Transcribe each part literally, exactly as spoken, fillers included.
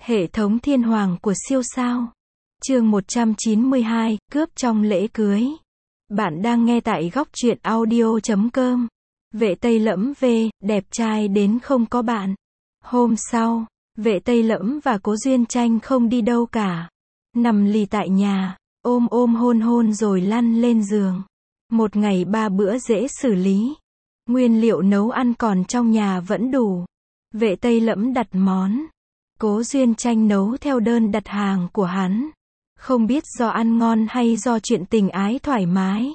Hệ thống thiên hoàng của siêu sao. Chương một trăm chín mươi hai, cướp trong lễ cưới. Bạn đang nghe tại góc truyện audio chấm com. Vệ Tây Lẫm V, đẹp trai đến không có bạn. Hôm sau, Vệ Tây Lẫm và Cố Duyên Tranh không đi đâu cả. Nằm lì tại nhà, ôm ôm hôn hôn rồi lăn lên giường. Một ngày ba bữa dễ xử lý. Nguyên liệu nấu ăn còn trong nhà vẫn đủ. Vệ Tây Lẫm đặt món. Cố Duyên Tranh nấu theo đơn đặt hàng của hắn. Không biết do ăn ngon hay do chuyện tình ái thoải mái,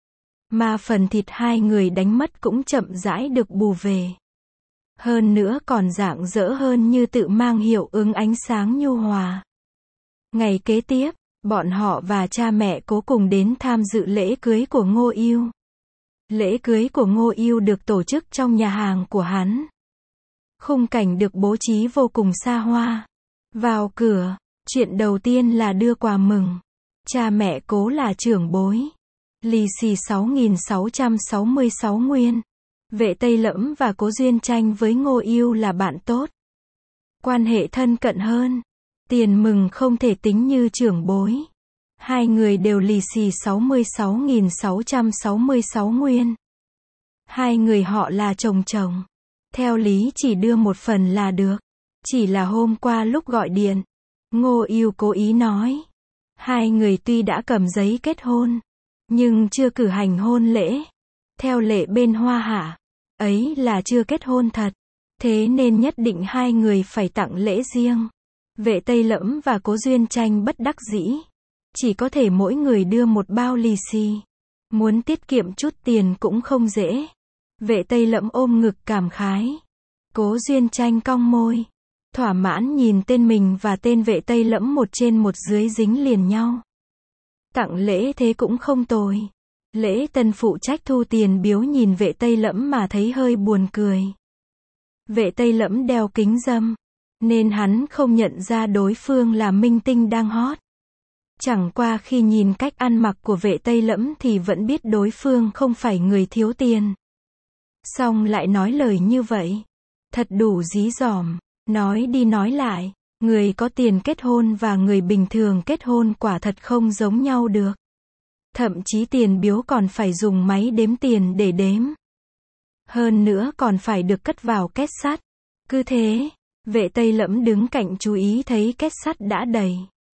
mà phần thịt hai người đánh mất cũng chậm rãi được bù về. Hơn nữa còn rạng rỡ hơn như tự mang hiệu ứng ánh sáng nhu hòa. Ngày kế tiếp, bọn họ và cha mẹ Cố cùng đến tham dự lễ cưới của Ngô Yêu. Lễ cưới của Ngô Yêu được tổ chức trong nhà hàng của hắn. Khung cảnh được bố trí vô cùng xa hoa. Vào cửa, chuyện đầu tiên là đưa quà mừng. Cha mẹ Cố là trưởng bối. Lì xì sáu nghìn sáu trăm sáu mươi sáu nguyên. Vệ Tây Lẫm và Cố Duyên Tranh với Ngô Yêu là bạn tốt. Quan hệ thân cận hơn. Tiền mừng không thể tính như trưởng bối. Hai người đều lì xì sáu mươi sáu nghìn sáu trăm sáu mươi sáu nguyên. Hai người họ là chồng chồng. Theo lý chỉ đưa một phần là được. Chỉ là hôm qua lúc gọi điện, Ngô Yêu cố ý nói. Hai người tuy đã cầm giấy kết hôn, nhưng chưa cử hành hôn lễ. Theo lệ bên Hoa Hạ, ấy là chưa kết hôn thật. Thế nên nhất định hai người phải tặng lễ riêng. Vệ Tây Lẫm và Cố Duyên Tranh bất đắc dĩ. Chỉ có thể mỗi người đưa một bao lì xì. Muốn tiết kiệm chút tiền cũng không dễ. Vệ Tây Lẫm ôm ngực cảm khái. Cố Duyên Tranh cong môi. Thỏa mãn nhìn tên mình và tên Vệ Tây Lẫm một trên một dưới dính liền nhau. Tặng lễ thế cũng không tồi. Lễ tân phụ trách thu tiền biếu nhìn Vệ Tây Lẫm mà thấy hơi buồn cười. Vệ Tây Lẫm đeo kính râm, nên hắn không nhận ra đối phương là minh tinh đang hot. Chẳng qua khi nhìn cách ăn mặc của Vệ Tây Lẫm thì vẫn biết đối phương không phải người thiếu tiền. Xong lại nói lời như vậy. Thật đủ dí dỏm. Nói đi nói lại, người có tiền kết hôn và người bình thường kết hôn quả thật không giống nhau được. Thậm chí tiền biếu còn phải dùng máy đếm tiền để đếm. Hơn nữa còn phải được cất vào két sắt. Cứ thế, Vệ Tây Lẫm đứng cạnh chú ý thấy két sắt đã đầy.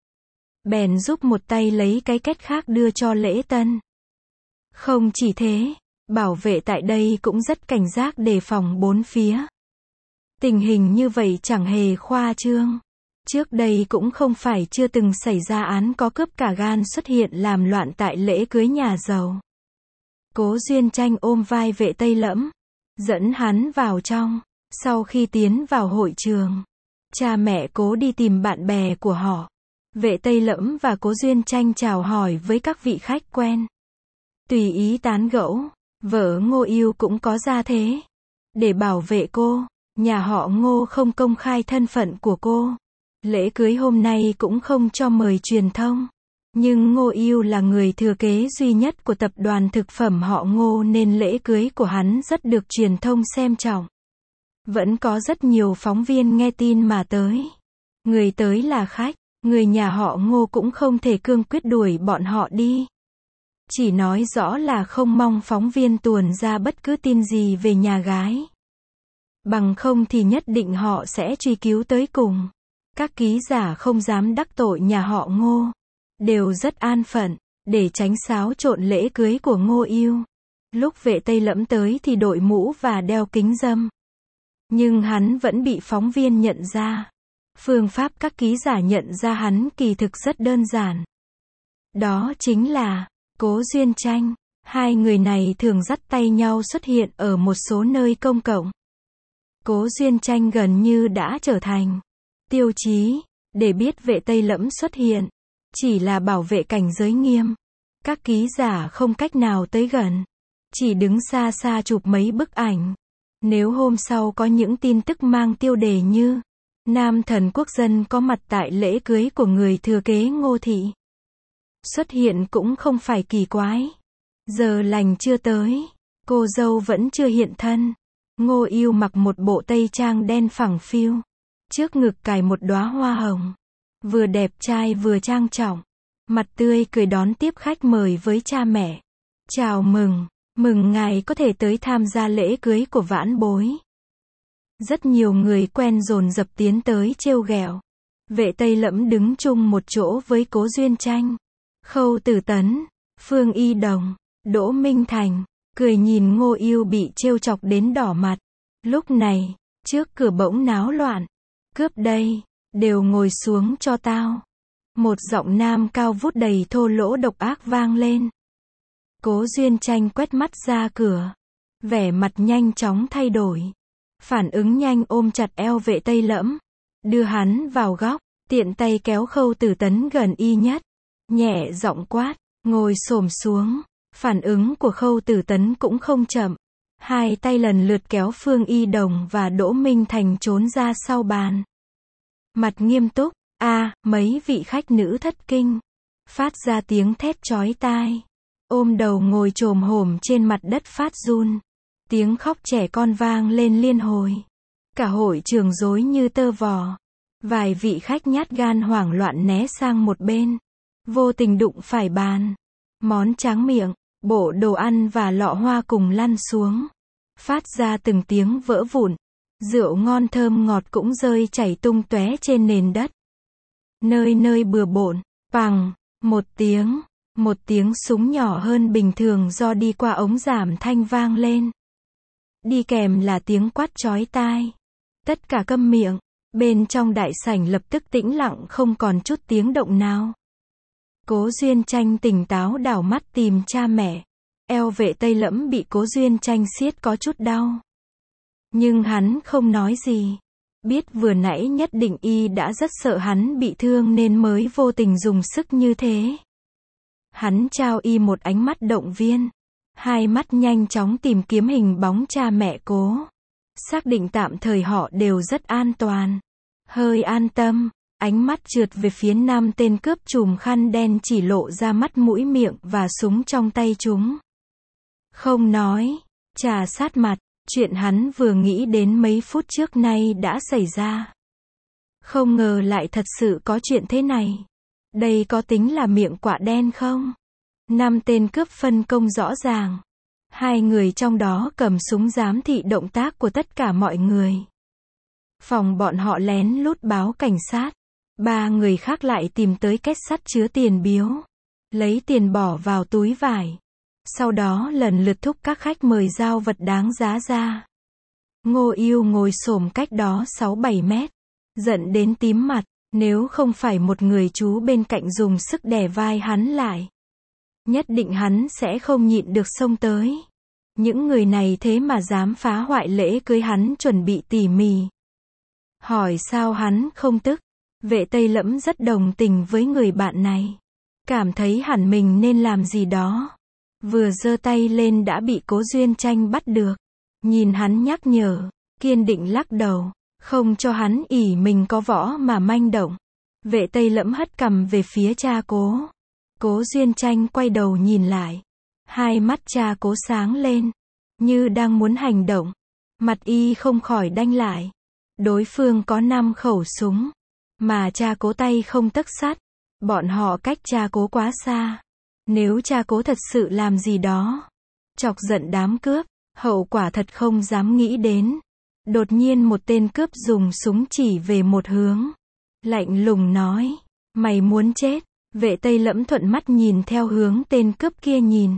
Bèn giúp một tay lấy cái két khác đưa cho lễ tân. Không chỉ thế, bảo vệ tại đây cũng rất cảnh giác đề phòng bốn phía. Tình hình như vậy chẳng hề khoa trương. Trước đây cũng không phải chưa từng xảy ra án có cướp cả gan xuất hiện làm loạn tại lễ cưới nhà giàu. Cố Duyên Tranh ôm vai Vệ Tây Lẫm, dẫn hắn vào trong. Sau khi tiến vào hội trường, cha mẹ Cố đi tìm bạn bè của họ. Vệ Tây Lẫm và Cố Duyên Tranh chào hỏi với các vị khách quen. Tùy ý tán gẫu, vợ Ngô Yêu cũng có ra thế. Để bảo vệ cô, nhà họ Ngô không công khai thân phận của cô. Lễ cưới hôm nay cũng không cho mời truyền thông. Nhưng Ngô Yêu là người thừa kế duy nhất của tập đoàn thực phẩm họ Ngô nên lễ cưới của hắn rất được truyền thông xem trọng. Vẫn có rất nhiều phóng viên nghe tin mà tới. Người tới là khách, người nhà họ Ngô cũng không thể cương quyết đuổi bọn họ đi. Chỉ nói rõ là không mong phóng viên tuồn ra bất cứ tin gì về nhà gái. Bằng không thì nhất định họ sẽ truy cứu tới cùng. Các ký giả không dám đắc tội nhà họ Ngô. Đều rất an phận, để tránh xáo trộn lễ cưới của Ngô Yêu. Lúc Vệ Tây Lẫm tới thì đội mũ và đeo kính râm. Nhưng hắn vẫn bị phóng viên nhận ra. Phương pháp các ký giả nhận ra hắn kỳ thực rất đơn giản. Đó chính là Cố Duyên Tranh. Hai người này thường dắt tay nhau xuất hiện ở một số nơi công cộng. Cố Duyên Tranh gần như đã trở thành tiêu chí để biết Vệ Tây Lẫm xuất hiện. Chỉ là bảo vệ cảnh giới nghiêm. Các ký giả không cách nào tới gần. Chỉ đứng xa xa chụp mấy bức ảnh. Nếu hôm sau có những tin tức mang tiêu đề như Nam thần quốc dân có mặt tại lễ cưới của người thừa kế Ngô Thị, xuất hiện cũng không phải kỳ quái. Giờ lành chưa tới, cô dâu vẫn chưa hiện thân. Ngô Yêu mặc một bộ tây trang đen phẳng phiu, Trước ngực cài một đóa hoa hồng. Vừa đẹp trai vừa trang trọng. Mặt tươi cười đón tiếp khách mời với cha mẹ. Chào mừng, mừng ngài có thể tới tham gia lễ cưới của vãn bối. Rất nhiều người quen dồn dập tiến tới trêu ghẹo. Vệ Tây Lẫm đứng chung một chỗ với Cố Duyên Tranh, Khâu Tử Tấn, Phương Y Đồng, Đỗ Minh Thành, cười nhìn Ngô Ưu bị trêu chọc đến đỏ mặt. Lúc này, trước cửa bỗng náo loạn. Cướp đây, đều ngồi xuống cho tao. Một giọng nam cao vút đầy thô lỗ độc ác vang lên. Cố Duyên Tranh quét mắt ra cửa. Vẻ mặt nhanh chóng thay đổi. Phản ứng nhanh ôm chặt eo Vệ Tây Lẫm. Đưa hắn vào góc, tiện tay kéo Khâu Tử Tấn gần y nhất. Nhẹ giọng quát, ngồi xổm xuống. Phản ứng của Khâu Tử Tấn cũng không chậm. Hai tay lần lượt kéo Phương Y Đồng và Đỗ Minh Thành trốn ra sau bàn. Mặt nghiêm túc, a, mấy vị khách nữ thất kinh. Phát ra tiếng thét chói tai. Ôm đầu ngồi chồm hổm trên mặt đất phát run. Tiếng khóc trẻ con vang lên liên hồi. Cả hội trường rối như tơ vò. Vài vị khách nhát gan hoảng loạn né sang một bên. Vô tình đụng phải bàn. Món tráng miệng, bộ đồ ăn và lọ hoa cùng lăn xuống. Phát ra từng tiếng vỡ vụn. Rượu ngon thơm ngọt cũng rơi chảy tung tóe trên nền đất. Nơi nơi bừa bộn, pằng, một tiếng, một tiếng súng nhỏ hơn bình thường do đi qua ống giảm thanh vang lên. Đi kèm là tiếng quát chói tai. Tất cả câm miệng, bên trong đại sảnh lập tức tĩnh lặng không còn chút tiếng động nào. Cố Duyên Tranh tỉnh táo đảo mắt tìm cha mẹ. Eo Vệ Tây Lẫm bị Cố Duyên Tranh siết có chút đau. Nhưng hắn không nói gì. Biết vừa nãy nhất định y đã rất sợ hắn bị thương nên mới vô tình dùng sức như thế. Hắn trao y một ánh mắt động viên. Hai mắt nhanh chóng tìm kiếm hình bóng cha mẹ Cố. Xác định tạm thời họ đều rất an toàn. Hơi an tâm, ánh mắt trượt về phía năm tên cướp trùm khăn đen chỉ lộ ra mắt mũi miệng và súng trong tay chúng. Không nói, trà sát mặt, chuyện hắn vừa nghĩ đến mấy phút trước nay đã xảy ra. Không ngờ lại thật sự có chuyện thế này. Đây có tính là miệng quạ đen không? Năm tên cướp phân công rõ ràng. Hai người trong đó cầm súng giám thị động tác của tất cả mọi người. Phòng bọn họ lén lút báo cảnh sát. Ba người khác lại tìm tới két sắt chứa tiền biếu. Lấy tiền bỏ vào túi vải. Sau đó lần lượt thúc các khách mời giao vật đáng giá ra. Ngô Ưu ngồi xổm cách đó sáu bảy mét. Giận đến tím mặt. Nếu không phải một người chú bên cạnh dùng sức đè vai hắn lại. Nhất định hắn sẽ không nhịn được xông tới. Những người này thế mà dám phá hoại lễ cưới hắn chuẩn bị tỉ mỉ. Hỏi sao hắn không tức. Vệ Tây Lẫm rất đồng tình với người bạn này. Cảm thấy hẳn mình nên làm gì đó. Vừa giơ tay lên đã bị Cố Duyên Tranh bắt được. Nhìn hắn nhắc nhở, kiên định lắc đầu. Không cho hắn ỷ mình có võ mà manh động. Vệ Tây Lẫm hất cằm về phía cha Cố. Cố Duyên Tranh quay đầu nhìn lại. Hai mắt cha Cố sáng lên. Như đang muốn hành động. Mặt y không khỏi đanh lại. Đối phương có năm khẩu súng. Mà cha Cố tay không tấc sắt. Bọn họ cách cha Cố quá xa. Nếu cha Cố thật sự làm gì đó. Chọc giận đám cướp. Hậu quả thật không dám nghĩ đến. Đột nhiên một tên cướp dùng súng chỉ về một hướng. Lạnh lùng nói. Mày muốn chết. Vệ Tây Lẫm thuận mắt nhìn theo hướng tên cướp kia nhìn.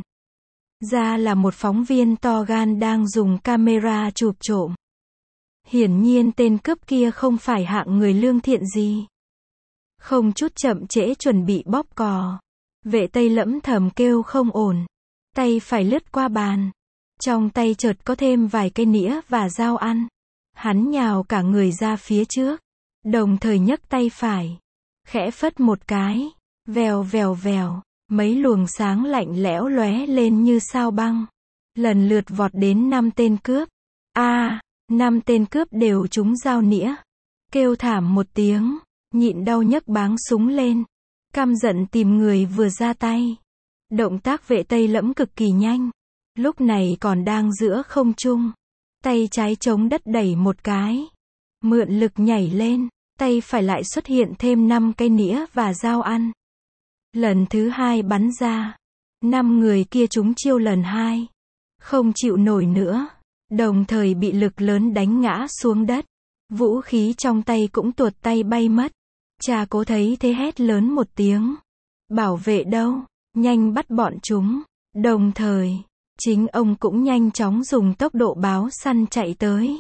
Ra là một phóng viên to gan đang dùng camera chụp trộm. Hiển nhiên tên cướp kia không phải hạng người lương thiện gì. Không chút chậm trễ chuẩn bị bóp cò. Vệ Tây Lẫm thầm kêu không ổn. Tay phải lướt qua bàn. Trong tay chợt có thêm vài cây nĩa và dao ăn. Hắn nhào cả người ra phía trước. Đồng thời nhấc tay phải. Khẽ phất một cái. Vèo vèo vèo. Mấy luồng sáng lạnh lẽo lóe lên như sao băng. Lần lượt vọt đến năm tên cướp. A, à, năm tên cướp đều trúng dao nĩa. Kêu thảm một tiếng. Nhịn đau nhấc báng súng lên. Căm giận tìm người vừa ra tay. Động tác Vệ Tây Lẫm cực kỳ nhanh. Lúc này còn đang giữa không trung. Tay trái chống đất đẩy một cái. mượn lực nhảy lên, tay phải lại xuất hiện thêm năm cây nĩa và dao ăn. Lần thứ hai bắn ra, năm người kia trúng chiêu lần hai, không chịu nổi nữa, đồng thời bị lực lớn đánh ngã xuống đất. Vũ khí trong tay cũng tuột tay bay mất. Cha Cố thấy thế hét lớn một tiếng. Bảo vệ đâu? Nhanh bắt bọn chúng. Đồng thời, chính ông cũng nhanh chóng dùng tốc độ báo săn chạy tới.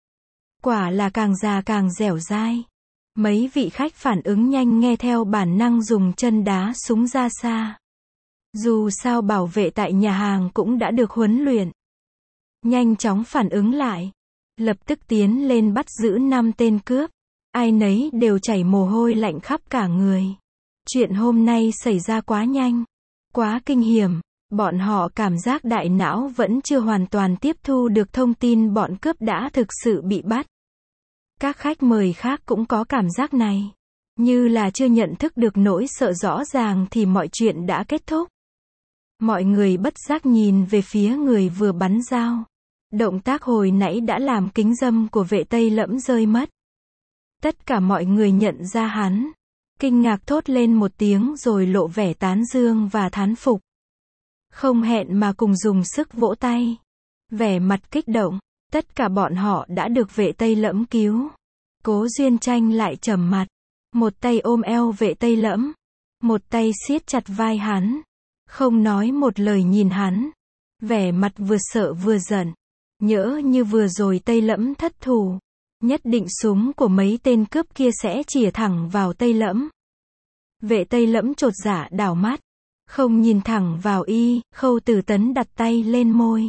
Quả là càng già càng dẻo dai. Mấy vị khách phản ứng nhanh nghe theo bản năng dùng chân đá súng ra xa. Dù sao bảo vệ tại nhà hàng cũng đã được huấn luyện. Nhanh chóng phản ứng lại. Lập tức tiến lên bắt giữ năm tên cướp. Ai nấy đều chảy mồ hôi lạnh khắp cả người. Chuyện hôm nay xảy ra quá nhanh. Quá kinh hiểm. Bọn họ cảm giác đại não vẫn chưa hoàn toàn tiếp thu được thông tin bọn cướp đã thực sự bị bắt. Các khách mời khác cũng có cảm giác này. Như là chưa nhận thức được nỗi sợ rõ ràng thì mọi chuyện đã kết thúc. Mọi người bất giác nhìn về phía người vừa bắn dao. Động tác hồi nãy đã làm kính dâm của vệ Tây Lẫm rơi mất. Tất cả mọi người nhận ra hắn. Kinh ngạc thốt lên một tiếng rồi lộ vẻ tán dương và thán phục. Không hẹn mà cùng dùng sức vỗ tay. Vẻ mặt kích động. Tất cả bọn họ đã được vệ Tây Lẫm cứu. Cố Duyên Tranh lại trầm mặt. Một tay ôm eo vệ Tây Lẫm. Một tay siết chặt vai hắn. Không nói một lời nhìn hắn. Vẻ mặt vừa sợ vừa giận. Nhỡ như vừa rồi Tây Lẫm thất thủ. Nhất định súng của mấy tên cướp kia sẽ chĩa thẳng vào Tây Lẫm. Vệ Tây Lẫm chột dạ đảo mắt. Không nhìn thẳng vào y, Khâu Tử Tấn đặt tay lên môi.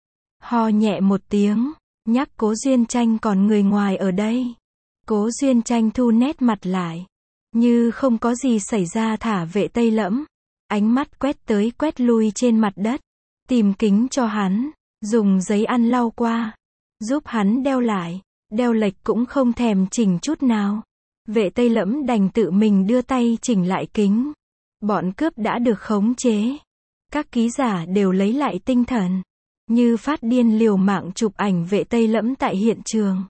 Ho nhẹ một tiếng, nhắc Cố Duyên Tranh còn người ngoài ở đây. Cố Duyên Tranh thu nét mặt lại. Như không có gì xảy ra thả vệ Tây Lẫm. Ánh mắt quét tới quét lui trên mặt đất. Tìm kính cho hắn. Dùng giấy ăn lau qua. Giúp hắn đeo lại. Đeo lệch cũng không thèm chỉnh chút nào. Vệ Tây Lẫm đành tự mình đưa tay chỉnh lại kính. Bọn cướp đã được khống chế. Các ký giả đều lấy lại tinh thần. Như phát điên liều mạng chụp ảnh vệ Tây Lẫm tại hiện trường.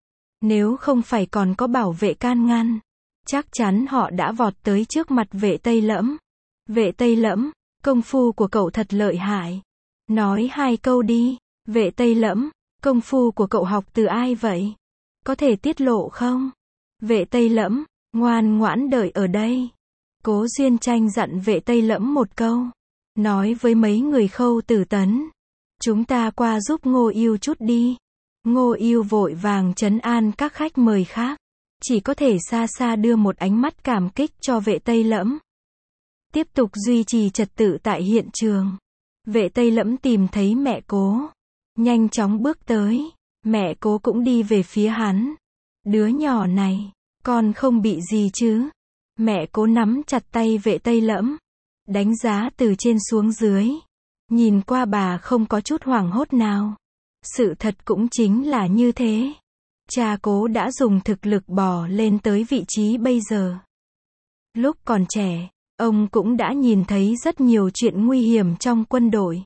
Nếu không phải còn có bảo vệ can ngăn, chắc chắn họ đã vọt tới trước mặt vệ Tây Lẫm. Vệ Tây Lẫm, công phu của cậu thật lợi hại. Nói hai câu đi. Vệ Tây Lẫm, công phu của cậu học từ ai vậy? Có thể tiết lộ không? Vệ Tây Lẫm, ngoan ngoãn đợi ở đây. Cố Duyên Tranh dặn vệ Tây Lẫm một câu. Nói với mấy người Khâu Tử Tấn. Chúng ta qua giúp Ngô Yêu chút đi. Ngô Yêu vội vàng trấn an các khách mời khác. Chỉ có thể xa xa đưa một ánh mắt cảm kích cho vệ Tây Lẫm. Tiếp tục duy trì trật tự tại hiện trường. Vệ Tây Lẫm tìm thấy mẹ Cố. Nhanh chóng bước tới. Mẹ Cố cũng đi về phía hắn. Đứa nhỏ này, con không bị gì chứ? Mẹ Cố nắm chặt tay vệ Tây Lẫm. Đánh giá từ trên xuống dưới. Nhìn qua bà không có chút hoảng hốt nào. Sự thật cũng chính là như thế. Cha Cố đã dùng thực lực bò lên tới vị trí bây giờ. Lúc còn trẻ, ông cũng đã nhìn thấy rất nhiều chuyện nguy hiểm trong quân đội.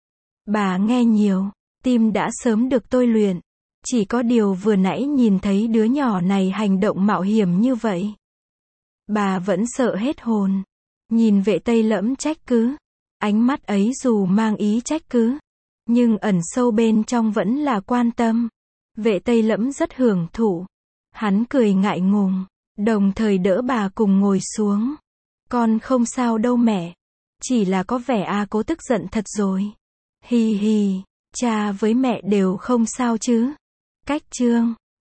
Bà nghe nhiều, tim đã sớm được tôi luyện. Chỉ có điều vừa nãy nhìn thấy đứa nhỏ này hành động mạo hiểm như vậy. Bà vẫn sợ hết hồn. Nhìn vệ Tây Lẫm trách cứ. Ánh mắt ấy dù mang ý trách cứ, nhưng ẩn sâu bên trong vẫn là quan tâm. Vệ Tây Lẫm rất hưởng thụ. Hắn cười ngại ngùng, đồng thời đỡ bà cùng ngồi xuống. Con không sao đâu mẹ. Chỉ là có vẻ A Cố tức giận thật rồi. Hi hi, cha với mẹ đều không sao chứ. Cách chương